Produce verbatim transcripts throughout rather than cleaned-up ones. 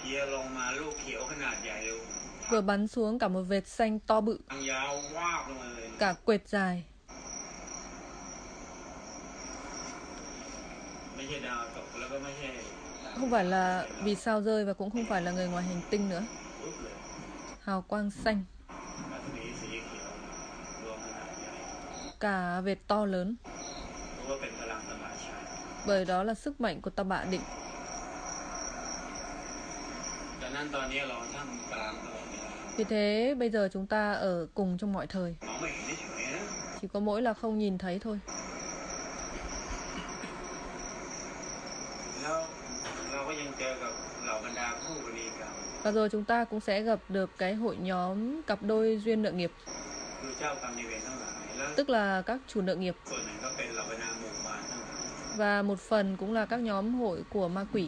Vừa bắn xuống cả một vệt xanh to bự, cả quệt dài. Không phải là vì sao rơi và cũng không phải là người ngoài hành tinh nữa. Hào quang xanh, cả vệt to lớn. Bởi đó là sức mạnh của Ta Bạ Định. Vì thế bây giờ chúng ta ở cùng trong mọi thời. Chỉ có mỗi là không nhìn thấy thôi. Và rồi chúng ta cũng sẽ gặp được cái hội nhóm cặp đôi duyên nợ nghiệp, tức là các chủ nợ nghiệp. Và một phần cũng là các nhóm hội của ma quỷ,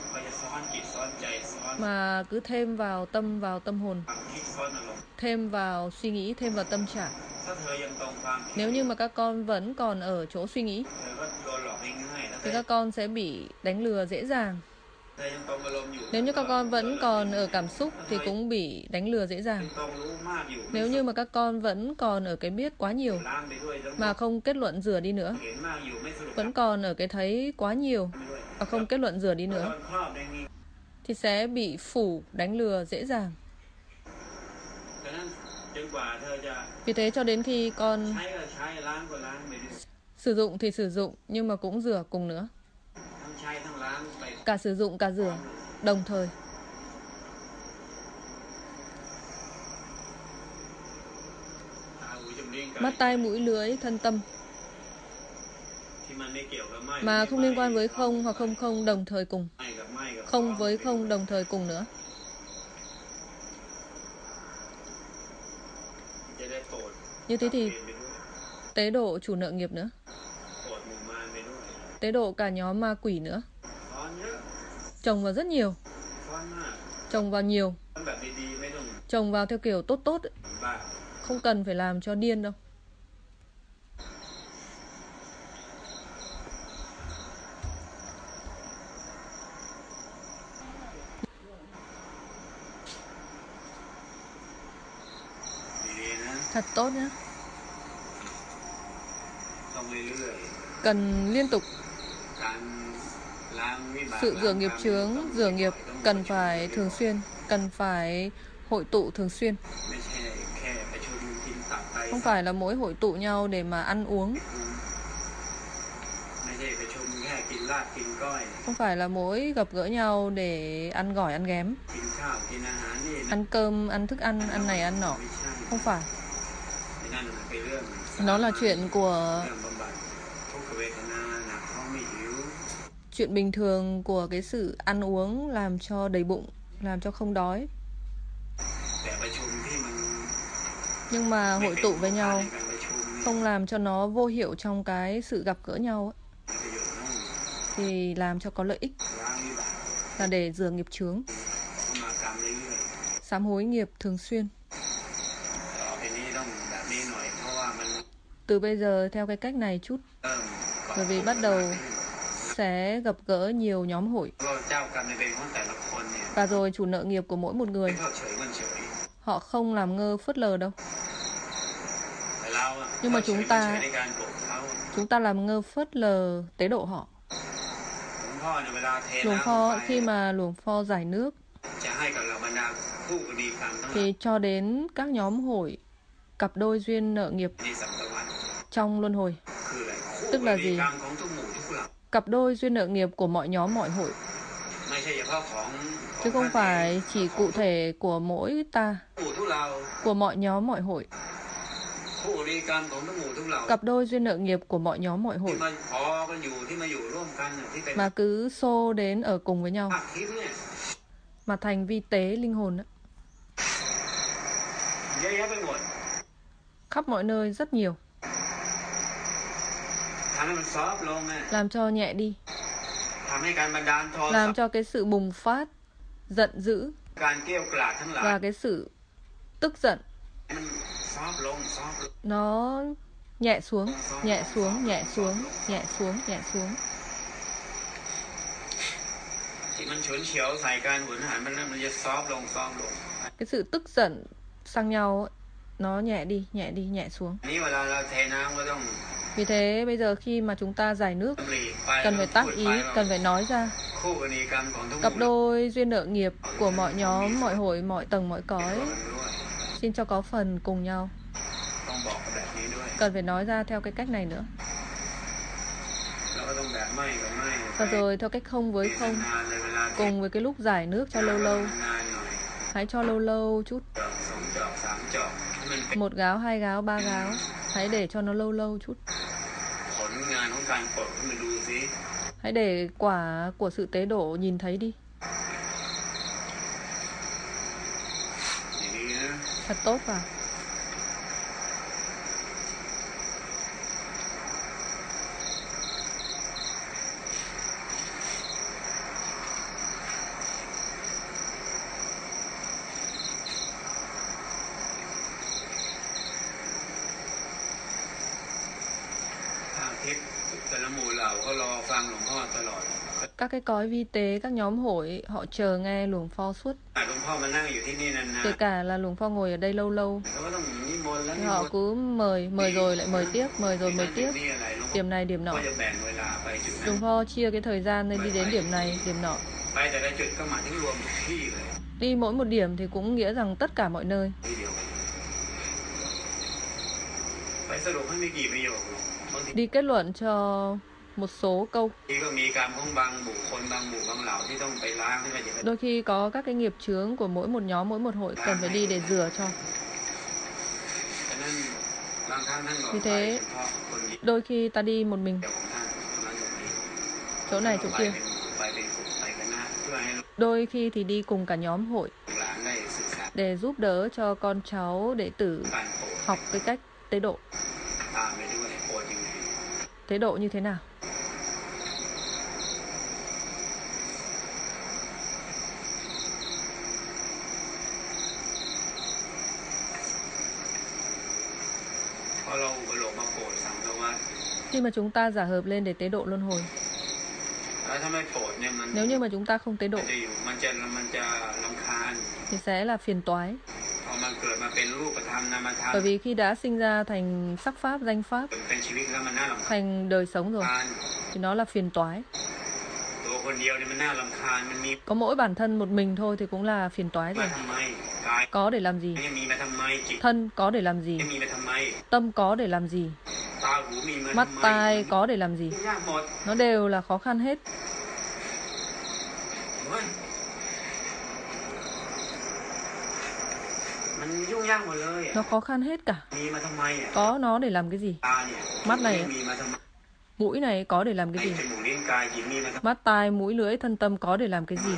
mà cứ thêm vào tâm vào tâm hồn, thêm vào suy nghĩ, thêm vào tâm trạng. Nếu như mà các con vẫn còn ở chỗ suy nghĩ thì các con sẽ bị đánh lừa dễ dàng. Nếu như các con vẫn còn ở cảm xúc thì cũng bị đánh lừa dễ dàng. Nếu như mà các con vẫn còn ở cái biết quá nhiều mà không kết luận rửa đi nữa, vẫn còn ở cái thấy quá nhiều và không kết luận rửa đi nữa, thì sẽ bị phủ đánh lừa dễ dàng. Vì thế cho đến khi con sử dụng thì sử dụng, nhưng mà cũng rửa cùng nữa. Cả sử dụng cả rửa đồng thời. Mắt tai mũi lưỡi thân tâm mà không liên quan với không hoặc không không đồng thời cùng, không với không đồng thời cùng nữa. Như thế thì tế độ chủ nợ nghiệp nữa, tế độ cả nhóm ma quỷ nữa. Trồng vào rất nhiều, trồng vào nhiều, trồng vào theo kiểu tốt tốt ấy. Không cần phải làm cho điên đâu. Thật tốt nhé. Cần liên tục. Sự rửa nghiệp chướng, rửa nghiệp cần phải thường xuyên, cần phải hội tụ thường xuyên. Không phải là mỗi hội tụ nhau để mà ăn uống. Không phải là mỗi gặp gỡ nhau để ăn gỏi ăn ghém, ăn cơm, ăn thức ăn, ăn này ăn nọ. Không phải. Nó là chuyện của chuyện bình thường của cái sự ăn uống làm cho đầy bụng, làm cho không đói. Nhưng mà hội tụ với nhau, không làm cho nó vô hiệu trong cái sự gặp gỡ nhau ấy, thì làm cho có lợi ích, là để rửa nghiệp chướng, sám hối nghiệp thường xuyên. Từ bây giờ theo cái cách này chút, bởi vì bắt đầu sẽ gặp gỡ nhiều nhóm hội. Và rồi chủ nợ nghiệp của mỗi một người, họ không làm ngơ phớt lờ đâu. Nhưng mà chúng ta Chúng ta làm ngơ phớt lờ tế độ họ. Luồng Pho, khi mà luồng Pho giải nước thì cho đến các nhóm hội cặp đôi duyên nợ nghiệp trong luân hồi. Tức là gì? Cặp đôi duyên nợ nghiệp của mọi nhóm mọi hội, chứ không phải chỉ cụ thể của mỗi ta, của mọi nhóm mọi hội. Cặp đôi duyên nợ nghiệp của mọi nhóm mọi hội mà cứ xô đến ở cùng với nhau, mà thành vi tế linh hồn đó. Khắp mọi nơi rất nhiều. Làm cho nhẹ đi, làm cho cái sự bùng phát giận dữ và cái sự tức giận nó nhẹ xuống, nhẹ xuống, nhẹ xuống, nhẹ xuống, nhẹ xuống. Cái sự tức giận sang nhau ấy, nó nhẹ đi, nhẹ đi, nhẹ xuống. Vì thế bây giờ khi mà chúng ta giải nước, cần phải tác ý, cần phải nói ra. Cặp đôi duyên nợ nghiệp của mọi nhóm, mọi hội, mọi tầng, mọi cõi, xin cho có phần cùng nhau. Cần phải nói ra theo cái cách này nữa. Và rồi theo cách không với không, cùng với cái lúc giải nước cho lâu lâu. Hãy cho lâu lâu chút. Một gáo, hai gáo, ba gáo. Hãy để cho nó lâu lâu chút. Hãy để quả của sự tế độ nhìn thấy đi. Thật tốt vào. Các cái cõi vi tế, các nhóm hội, họ chờ nghe Luồng Pho suốt. Kể cả là Luồng Pho ngồi ở đây lâu lâu, thì họ cứ mời, mời rồi lại mời tiếp, mời rồi mời tiếp, điểm này, điểm nọ. Luồng Pho chia cái thời gian nên đi đến điểm này, điểm nọ. Đi mỗi một điểm thì cũng nghĩa rằng tất cả mọi nơi. Đi kết luận cho một số câu. Đôi khi có các cái nghiệp chướng của mỗi một nhóm, mỗi một hội cần phải đi để rửa cho. Vì thế, đôi khi ta đi một mình, chỗ này chỗ kia. Đôi khi thì đi cùng cả nhóm hội, để giúp đỡ cho con cháu đệ tử học cái cách tế độ. Tế độ như thế nào? Khi mà chúng ta giả hợp lên để tế độ luân hồi, nếu như mà chúng ta không tế độ thì sẽ là phiền toái. Bởi vì khi đã sinh ra thành sắc pháp, danh pháp, thành đời sống rồi, thì nó là phiền toái. Có mỗi bản thân một mình thôi thì cũng là phiền toái rồi. Có để làm gì? Thân có để làm gì? Tâm có để làm gì? Mắt tai có để làm gì? Nó đều là khó khăn hết. Nó khó khăn hết cả. Có nó để làm cái gì? Mắt này, mũi này có để làm cái gì? Mắt tai, mũi lưỡi, thân tâm có để làm cái gì?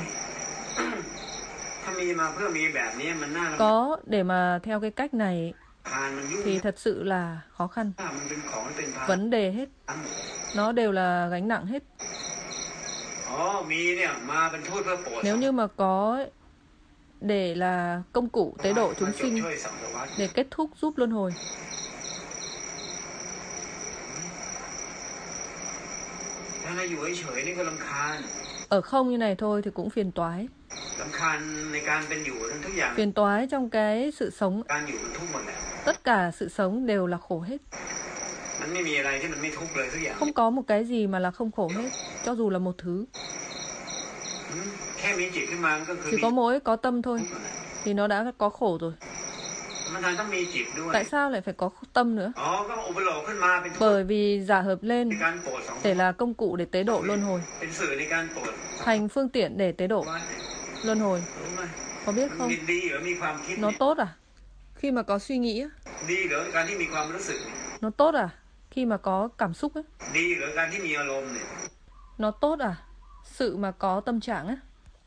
Có để mà theo cái cách này thì thật sự là khó khăn. Vấn đề hết. Nó đều là gánh nặng hết. Nếu như mà có để là công cụ tế độ chúng sinh, để kết thúc giúp luân hồi, ở không như này thôi thì cũng phiền toái. Phiền toái trong cái sự sống. Tất cả sự sống đều là khổ hết. Không có một cái gì mà là không khổ hết, cho dù là một thứ. Chỉ có mỗi có tâm thôi thì nó đã có khổ rồi. Tại sao lại phải có tâm nữa? Bởi vì giả hợp lên để là công cụ để tế độ luân hồi, thành phương tiện để tế độ luân hồi. Có biết không? Nó tốt à? Khi mà có suy nghĩ. Nó tốt à? Khi mà có cảm xúc ấy. Nó tốt à? Sự mà có tâm trạng ấy.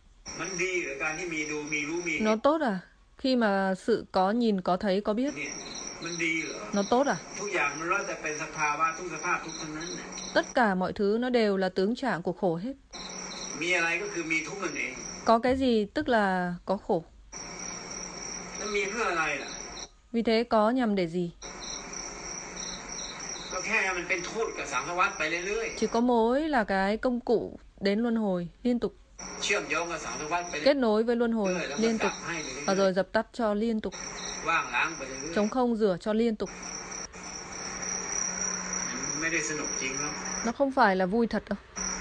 Nó tốt à? Khi mà sự có nhìn, có thấy, có biết. Nó tốt à? Tất cả mọi thứ nó đều là tướng trạng của khổ hết. Có cái gì tức là có khổ. Vì thế có nhằm để gì? Chỉ có mỗi là cái công cụ đến luân hồi liên tục. Kết nối với luân hồi liên tục, và rồi dập tắt cho liên tục. Trống không rửa cho liên tục. Nó không phải là vui thật đâu.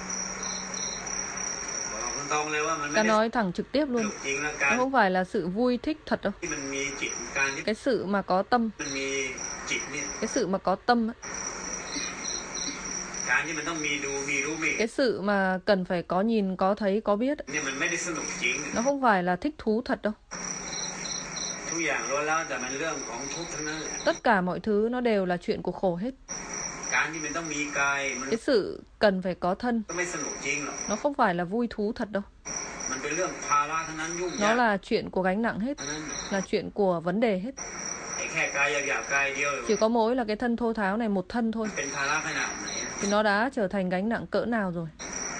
Ta nói thẳng trực tiếp luôn. Nó không phải là sự vui thích thật đâu. Cái sự mà có tâm, cái sự mà có tâm ấy, cái sự mà cần phải có nhìn, có thấy, có biết ấy, nó không phải là thích thú thật đâu. Tất cả mọi thứ nó đều là chuyện của khổ hết. Cái sự cần phải có thân, nó không phải là vui thú thật đâu. Nó là chuyện của gánh nặng hết, là chuyện của vấn đề hết. Chỉ có mỗi là cái thân thô tháo này, một thân thôi, thì nó đã trở thành gánh nặng cỡ nào rồi.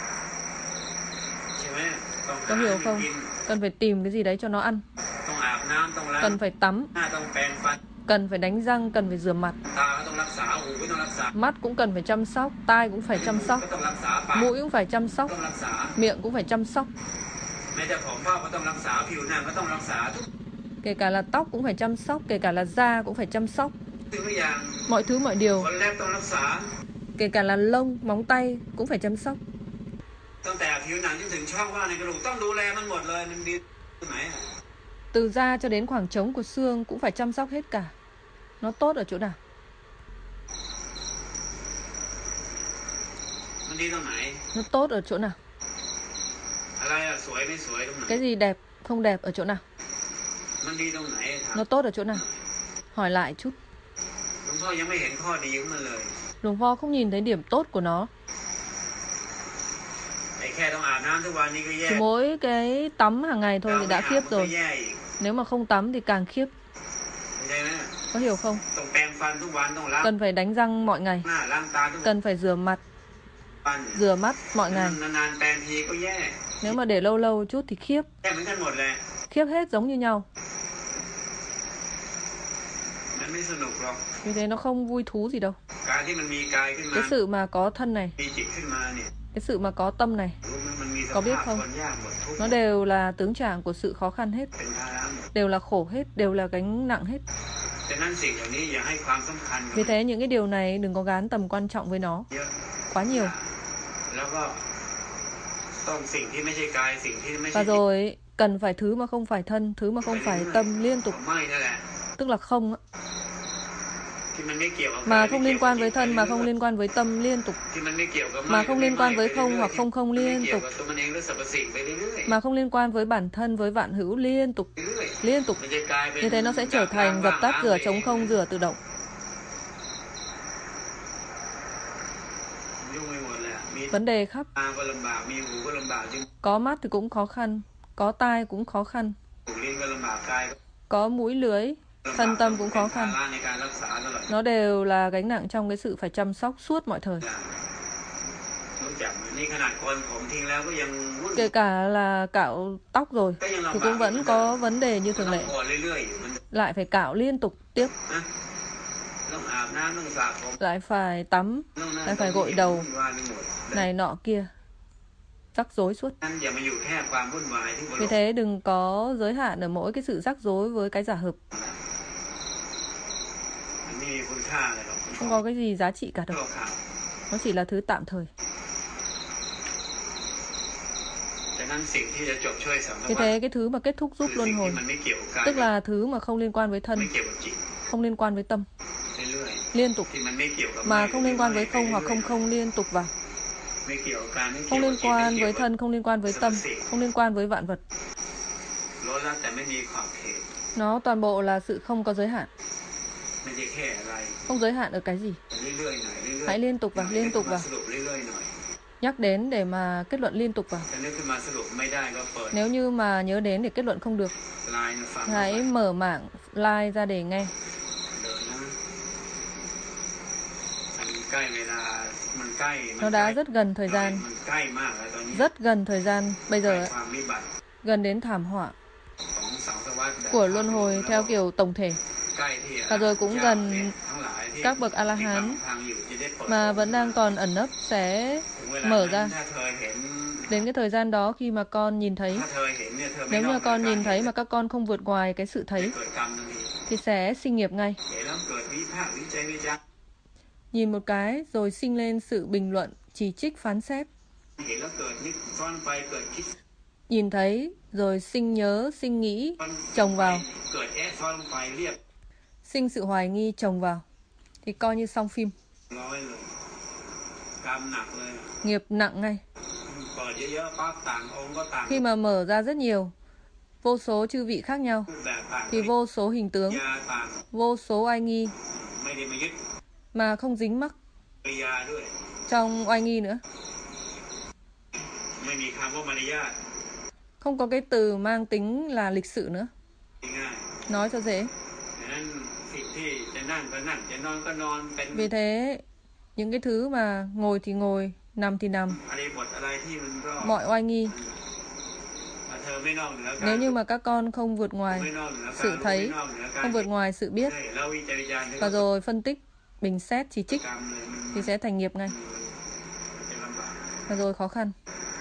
Có hiểu không? Cần phải tìm cái gì đấy cho nó ăn, cần phải tắm, cần phải đánh răng, cần phải rửa mặt. Mắt cũng cần phải chăm sóc, tai cũng phải chăm sóc, mũi cũng phải chăm sóc, miệng cũng phải chăm sóc. Kể cả là tóc cũng phải chăm sóc, kể cả là da cũng phải chăm sóc. Mọi thứ mọi điều. Kể cả là lông, móng tay cũng phải chăm sóc. Từ da cho đến khoảng trống của xương cũng phải chăm sóc hết cả. Nó tốt ở chỗ nào? Nó tốt ở chỗ nào? Cái gì đẹp, không đẹp ở chỗ nào? Nó tốt ở chỗ nào? Hỏi lại chút. Luồng Pho không nhìn thấy điểm tốt của nó. Chỉ mỗi cái tắm hàng ngày thôi thì đã khiếp rồi. Nếu mà không tắm thì càng khiếp. Có hiểu không? Cần phải đánh răng mọi ngày, cần phải rửa mặt, rửa mắt mọi ngày. Nếu mà để lâu lâu chút thì khiếp. Khiếp hết giống như nhau. Vì thế nó không vui thú gì đâu. Cái sự mà có thân này, cái sự mà có tâm này, có biết không? Nó đều là tướng trạng của sự khó khăn hết, đều là khổ hết, đều là gánh nặng hết. Vì thế những cái điều này đừng có gán tầm quan trọng với nó quá nhiều. Và rồi cần phải thứ mà không phải thân, thứ mà không phải tâm liên tục. Tức là không á. Mà không liên quan với thân, mà không liên quan với tâm liên tục. Mà không liên quan với không hoặc không không liên tục. Mà không liên quan với bản thân, với vạn hữu liên tục. Liên tục. Như thế nó sẽ trở thành dập tắt, rửa, trống không, rửa tự động. Vấn đề khắp. Có mắt thì cũng khó khăn, có tai cũng khó khăn, có mũi lưới, thân tâm cũng khó khăn. Nó đều là gánh nặng trong cái sự phải chăm sóc suốt mọi thời. Kể cả là cạo tóc rồi thì cũng vẫn có vấn đề như thường lệ. Lại phải cạo liên tục tiếp, lại phải tắm, lại phải gội đầu, này nọ kia, rắc rối suốt. Vì thế đừng có giới hạn ở mỗi cái sự rắc rối với cái giả hợp. Không có cái gì giá trị cả đâu. Nó chỉ là thứ tạm thời. Vì thế cái thứ mà kết thúc giúp luân hồi, tức là thứ mà không liên quan với thân, không liên quan với tâm, liên tục, mà không liên quan với không hoặc không không liên tục vào. Không liên quan với thân, không liên quan với tâm, không liên quan với vạn vật. Nó toàn bộ là sự không có giới hạn. Không giới hạn ở cái gì. Hãy liên tục vào, liên tục vào. Nhắc đến để mà kết luận liên tục vào. Nếu như mà nhớ đến để kết luận không được, hãy mở mạng live ra để nghe. Nó đã rất gần thời gian, rất gần thời gian bây giờ, gần đến thảm họa của luân hồi theo kiểu tổng thể. Và rồi cũng gần các bậc A-la-hán mà vẫn đang còn ẩn nấp sẽ mở ra. Đến cái thời gian đó khi mà con nhìn thấy, nếu như con nhìn thấy mà các con không vượt ngoài cái sự thấy, thì sẽ sinh nghiệp ngay. Nhìn một cái rồi sinh lên sự bình luận, chỉ trích, phán xét. Nhìn thấy rồi sinh nhớ, sinh nghĩ, chồng vào. Sinh sự hoài nghi, chồng vào. Thì coi như xong phim. Nghiệp nặng ngay. Khi mà mở ra rất nhiều, vô số chư vị khác nhau, thì vô số hình tướng, vô số oai nghi, mà không dính mắc trong oai nghi nữa. Không có cái từ mang tính là lịch sự nữa. Nói cho dễ. Vì thế, những cái thứ mà ngồi thì ngồi, nằm thì nằm, mọi oai nghi, nếu như mà các con không vượt ngoài sự thấy, không vượt ngoài sự biết, và rồi phân tích, bình xét, chỉ trích, thì sẽ thành nghiệp ngay. Và rồi khó khăn.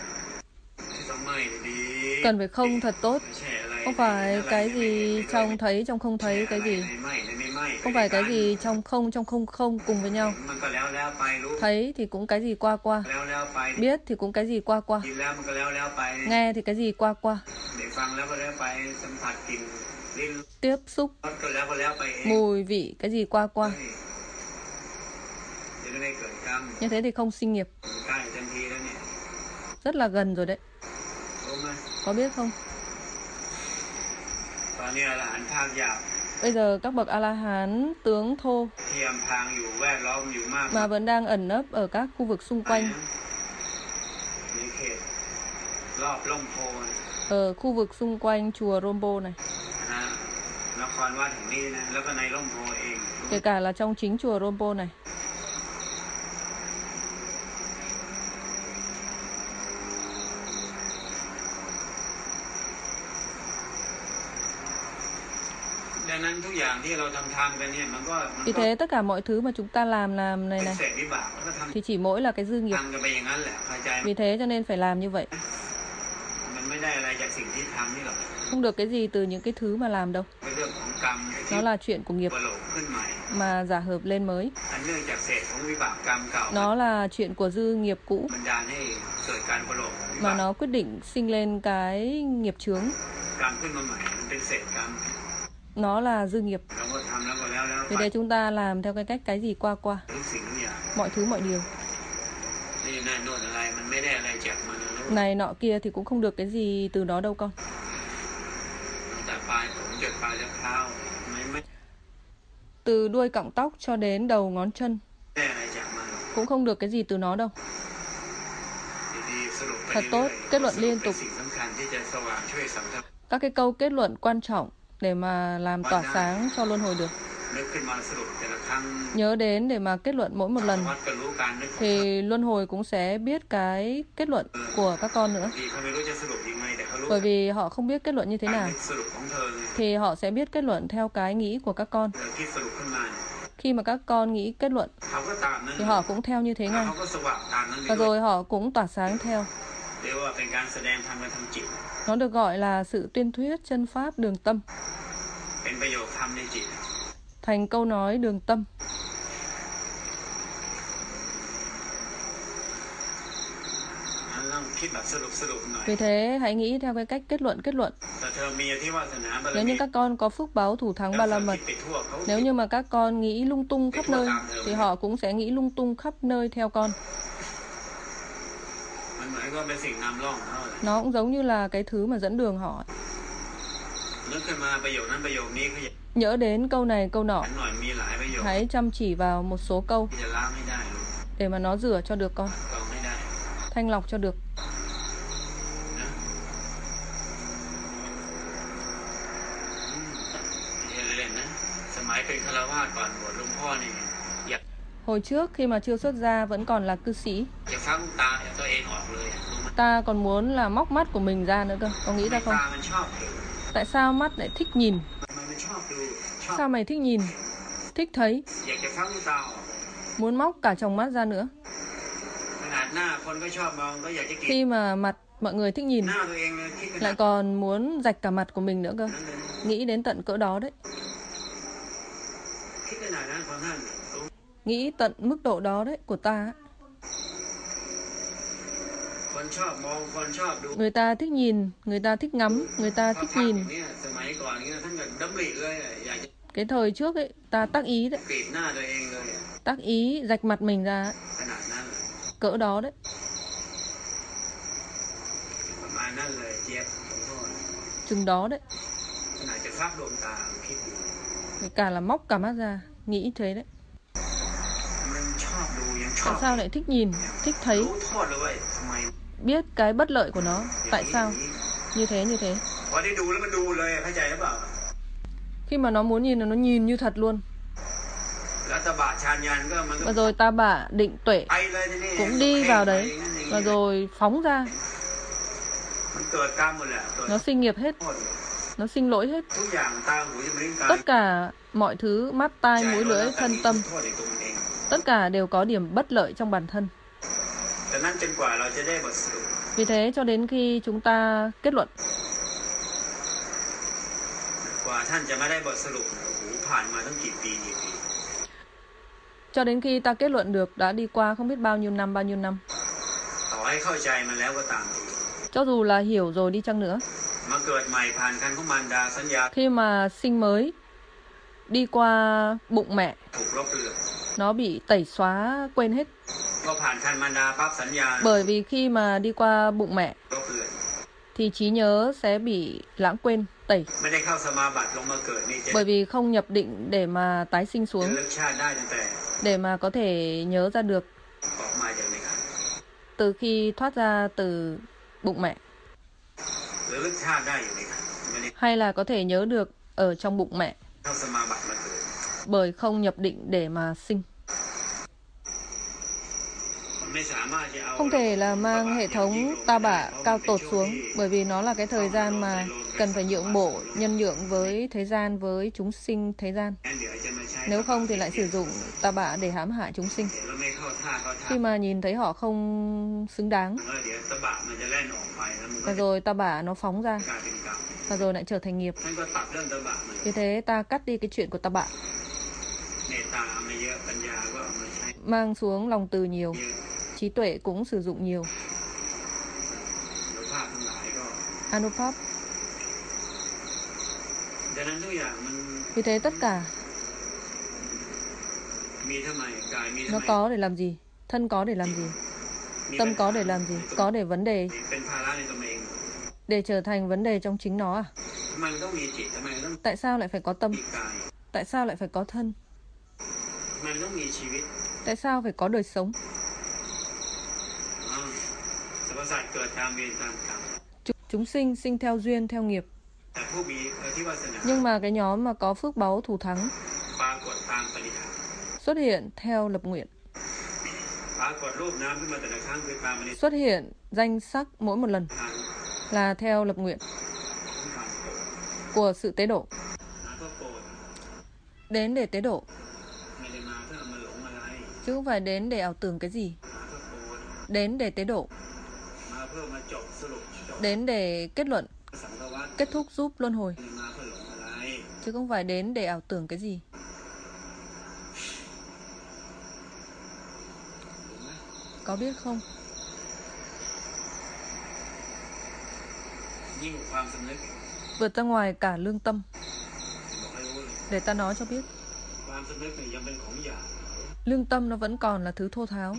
Cần phải không thật tốt. Không phải cái gì trong thấy, trong không thấy, cái gì. Không phải cái gì trong không, trong không không cùng với nhau. Thấy thì cũng cái gì qua qua. Biết thì cũng cái gì qua qua. Nghe thì cái gì qua qua. Tiếp xúc, mùi vị, cái gì qua qua. Như thế thì không sinh nghiệp. Rất là gần rồi đấy. Có biết không? Bây giờ các bậc A-la-hán tướng thô mà vẫn đang ẩn nấp ở các khu vực xung quanh, ở khu vực xung quanh chùa Rompo này, kể cả là trong chính chùa Rompo này. Vì thế tất cả mọi thứ mà chúng ta làm làm này này thì chỉ mỗi là cái dư nghiệp. Vì thế cho nên phải làm như vậy. Không được cái gì từ những cái thứ mà làm đâu. Nó là chuyện của nghiệp mà giả hợp lên mới. Nó là chuyện của dư nghiệp cũ mà nó quyết định sinh lên cái nghiệp chướng. Nó là dư nghiệp. Vì thế chúng ta làm theo cái cách cái gì qua qua. Mọi thứ mọi điều. Này nọ kia thì cũng không được cái gì từ đó đâu con. Từ đuôi cọng tóc cho đến đầu ngón chân cũng không được cái gì từ nó đâu. Thật tốt, kết luận liên tục. Các cái câu kết luận quan trọng để mà làm tỏa sáng cho luân hồi được. Nhớ đến để mà kết luận mỗi một lần, thì luân hồi cũng sẽ biết cái kết luận của các con nữa. Bởi vì họ không biết kết luận như thế nào, thì họ sẽ biết kết luận theo cái nghĩ của các con. Khi mà các con nghĩ kết luận, thì họ cũng theo như thế ngay. Và rồi họ cũng tỏa sáng theo. Nó được gọi là sự tuyên thuyết chân pháp đường tâm. Thành câu nói đường tâm. Vì thế hãy nghĩ theo cái cách kết luận kết luận. Nếu như các con có phước báo thủ thắng ba la mật, nếu như mà các con nghĩ lung tung khắp nơi, thì họ cũng sẽ nghĩ lung tung khắp nơi theo con. Nó cũng giống như là cái thứ mà dẫn đường họ. Nhớ đến câu này câu nọ, hãy chăm chỉ vào một số câu để mà nó rửa cho được con, thanh lọc cho được. Hồi trước khi mà chưa xuất gia vẫn còn là cư sĩ, ta còn muốn là móc mắt của mình ra nữa cơ. Có nghĩ ra không? Tại sao mắt lại thích nhìn? Sao mày thích nhìn? Thích thấy. Muốn móc cả tròng mắt ra nữa. Khi mà mặt mọi người thích nhìn, lại còn muốn rạch cả mặt của mình nữa cơ. Nghĩ đến tận cỡ đó đấy. Nghĩ tận mức độ đó đấy của ta. Người ta thích nhìn, người ta thích ngắm, người ta thích nhìn. Cái thời trước ấy, ta tác ý đấy. Tác ý rạch mặt mình ra. Cỡ đó đấy. Chừng đó đấy. Cả là móc cả mắt ra. Nghĩ thế đấy. Tại sao lại thích nhìn, thích thấy, biết cái bất lợi của nó. Tại sao như thế như thế. Khi mà nó muốn nhìn, nó nhìn như thật luôn. Và rồi ta bả định tuệ cũng đi vào đấy. Và rồi phóng ra. Nó sinh nghiệp hết. Nó sinh lỗi hết. Tất cả mọi thứ, mắt, tai, mũi, lưỡi, thân, tâm, tất cả đều có điểm bất lợi trong bản thân. Vì thế cho đến khi chúng ta kết luận, cho đến khi ta kết luận được đã đi qua không biết bao nhiêu năm, bao nhiêu năm. Cho dù là hiểu rồi đi chăng nữa, khi mà sinh mới đi qua bụng mẹ, nó bị tẩy xóa quên hết. Bởi vì khi mà đi qua bụng mẹ thì trí nhớ sẽ bị lãng quên, tẩy. Bởi vì không nhập định để mà tái sinh xuống, để mà có thể nhớ ra được từ khi thoát ra từ bụng mẹ, hay là có thể nhớ được ở trong bụng mẹ, bởi không nhập định để mà sinh. Không thể là mang hệ thống ta bả cao tột xuống, bởi vì nó là cái thời gian mà cần phải nhượng bộ, nhân nhượng với thế gian, với chúng sinh thế gian. Nếu không thì lại sử dụng ta bả để hãm hại chúng sinh. Khi mà nhìn thấy họ không xứng đáng, và rồi ta bả nó phóng ra, và rồi lại trở thành nghiệp. Vì thế ta cắt đi cái chuyện của ta bả, mang xuống lòng từ nhiều, trí tuệ cũng sử dụng nhiều. Anupap. Vì thế tất cả nó có để làm gì? Thân có để làm gì? Tâm có để làm gì? Có để vấn đề, để trở thành vấn đề trong chính nó à? Tại sao lại phải có tâm? Tại sao lại phải có thân? Tại sao phải có đời sống? Chúng sinh sinh theo duyên, theo nghiệp. Nhưng mà cái nhóm mà có phước báu thù thắng xuất hiện theo lập nguyện. Xuất hiện danh sắc mỗi một lần là theo lập nguyện của sự tế độ. Đến để tế độ, chứ không phải đến để ảo tưởng cái gì. Đến để tế độ, đến để kết luận, kết thúc giúp luân hồi, chứ không phải đến để ảo tưởng cái gì. Có biết không? Vượt ra ngoài cả lương tâm. Để ta nói cho biết, lương tâm nó vẫn còn là thứ thô tháo.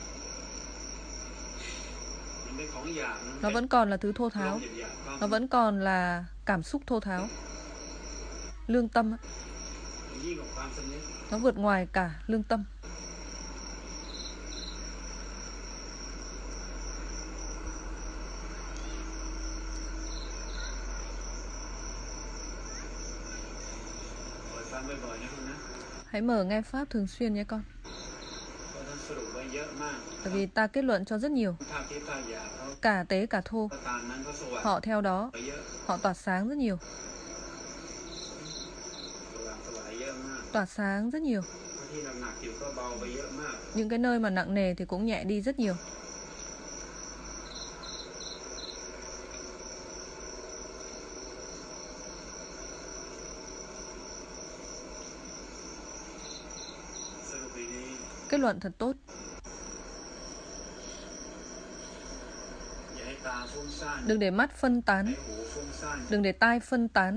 Nó vẫn còn là thứ thô tháo. Nó vẫn còn là cảm xúc thô tháo. Lương tâm nó vượt ngoài cả lương tâm. Hãy mở nghe Pháp thường xuyên nhé con. Bởi vì ta kết luận cho rất nhiều. Cả tế cả thô, họ theo đó, họ tỏa sáng rất nhiều. Tỏa sáng rất nhiều. Những cái nơi mà nặng nề thì cũng nhẹ đi rất nhiều. Kết luận thật tốt. Đừng để mắt phân tán, đừng để tai phân tán,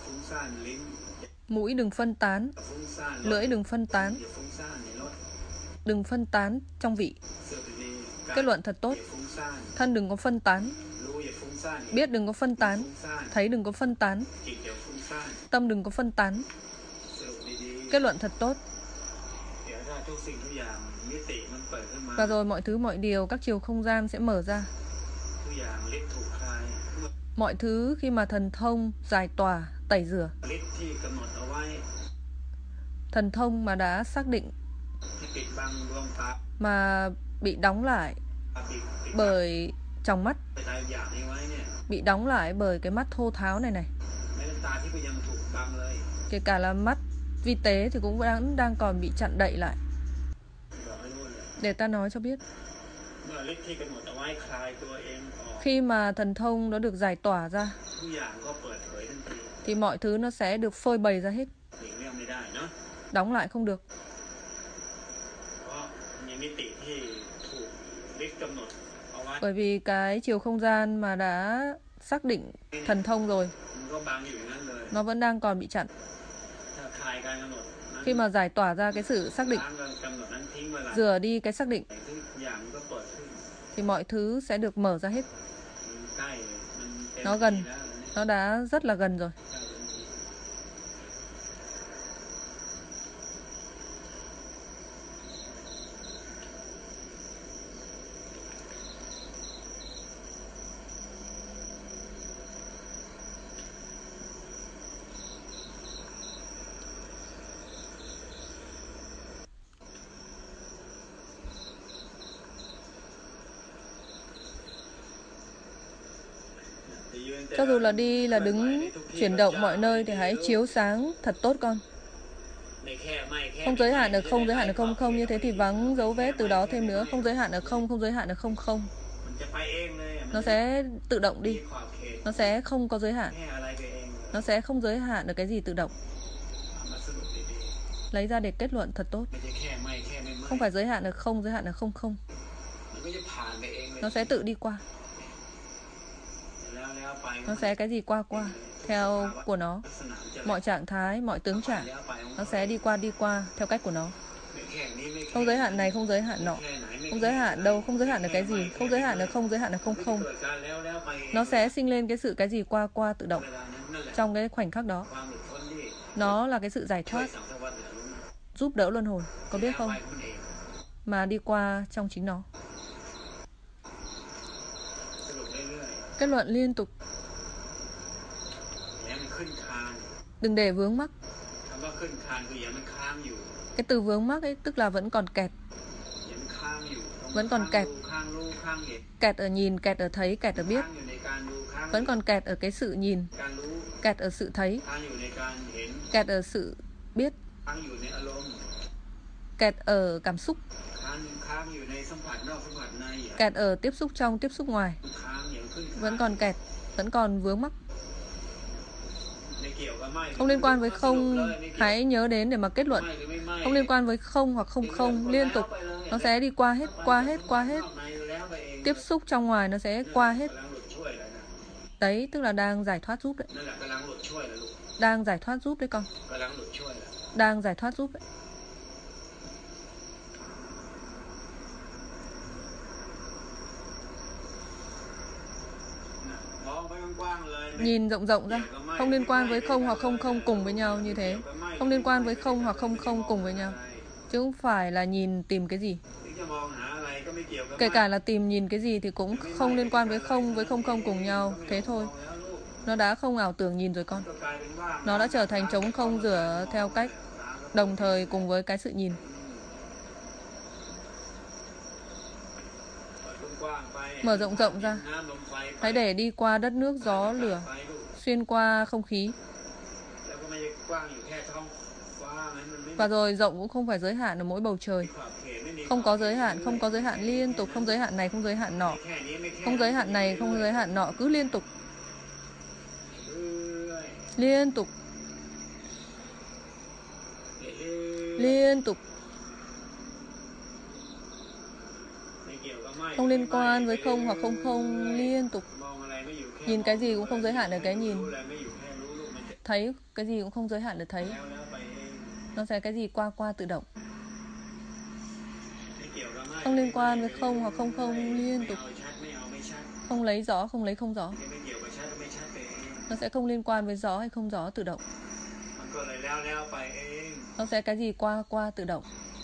mũi đừng phân tán, lưỡi đừng phân tán, đừng phân tán trong vị. Kết luận thật tốt. Thân đừng có phân tán, biết đừng có phân tán, thấy đừng có phân tán, tâm đừng có phân tán. Kết luận thật tốt. Và rồi mọi thứ mọi điều, các chiều không gian sẽ mở ra. Mọi thứ khi mà thần thông giải tỏa, tẩy rửa, thần thông mà đã xác định mà bị đóng lại bởi tròng mắt, bị đóng lại bởi cái mắt thô tháo này này, kể cả là mắt vi tế thì cũng đang, đang còn bị chặn đậy lại. Để ta nói cho biết, khi mà thần thông nó được giải tỏa ra thì mọi thứ nó sẽ được phơi bày ra hết. Đóng lại không được. Bởi vì cái chiều không gian mà đã xác định thần thông rồi, nó vẫn đang còn bị chặn. Khi mà giải tỏa ra cái sự xác định, rửa đi cái xác định, thì mọi thứ sẽ được mở ra hết. Nó gần, nó đã rất là gần rồi. Cho dù là đi, là đứng, chuyển động mọi nơi thì hãy chiếu sáng thật tốt con. Không giới hạn ở không, giới hạn ở không không, như thế thì vắng dấu vết từ đó thêm nữa. Không giới hạn ở không, không giới hạn ở không không. Nó sẽ tự động đi. Nó sẽ không có giới hạn. Nó sẽ không giới hạn ở cái gì tự động. Lấy ra để kết luận thật tốt. Không phải giới hạn ở không, giới hạn ở không không. Nó sẽ tự đi qua. Nó sẽ cái gì qua qua theo của nó. Mọi trạng thái, mọi tướng trạng, nó sẽ đi qua đi qua theo cách của nó. Không giới hạn này, không giới hạn nọ. Không giới hạn đâu, không giới hạn ở cái gì. Không giới hạn ở không, giới hạn ở không không. Nó sẽ sinh lên cái sự cái gì qua qua tự động. Trong cái khoảnh khắc đó, nó là cái sự giải thoát, giúp đỡ luân hồi, có biết không? Mà đi qua trong chính nó. Kết luận liên tục. Đừng để vướng mắc. Cái từ vướng mắc ấy tức là vẫn còn kẹt. Vẫn còn kẹt. Kẹt ở nhìn, kẹt ở thấy, kẹt ở biết. Vẫn còn kẹt ở cái sự nhìn, kẹt ở sự thấy, kẹt ở sự biết, kẹt ở cảm xúc, kẹt ở tiếp xúc trong, tiếp xúc ngoài. Vẫn còn kẹt, vẫn còn vướng mắc. Không liên quan với không, hãy nhớ đến để mà kết luận. Không liên quan với không hoặc không không, liên tục. Nó sẽ đi qua hết, qua hết, qua hết. Tiếp xúc trong ngoài nó sẽ qua hết. Đấy, tức là đang giải thoát giúp đấy. Đang giải thoát giúp đấy con. Đang giải thoát giúp đấy. Nhìn rộng rộng ra. Không liên quan với không hoặc không không cùng với nhau như thế. Không liên quan với không hoặc không không cùng với nhau. Chứ không phải là nhìn tìm cái gì. Kể cả là tìm nhìn cái gì thì cũng không liên quan với không với không không cùng nhau. Thế thôi. Nó đã không ảo tưởng nhìn rồi con. Nó đã trở thành trống không rửa theo cách đồng thời cùng với cái sự nhìn. Mở rộng rộng ra. Hãy để đi qua đất nước, gió, lửa, xuyên qua không khí. Và rồi rộng cũng không phải giới hạn ở mỗi bầu trời. Không có giới hạn, không có giới hạn liên tục. Không giới hạn này, không giới hạn nọ. Không giới hạn này, không giới hạn nọ. Cứ liên tục. Liên tục. Liên tục. Không liên quan với không hoặc không không liên tục. Nhìn cái gì cũng không giới hạn được cái nhìn. Thấy cái gì cũng không giới hạn được thấy. Nó sẽ cái gì qua qua tự động. Không liên quan với không hoặc không không liên tục. Không lấy gió, không lấy không gió. Nó sẽ không liên quan với gió hay không gió tự động. Nó sẽ cái gì qua qua tự động.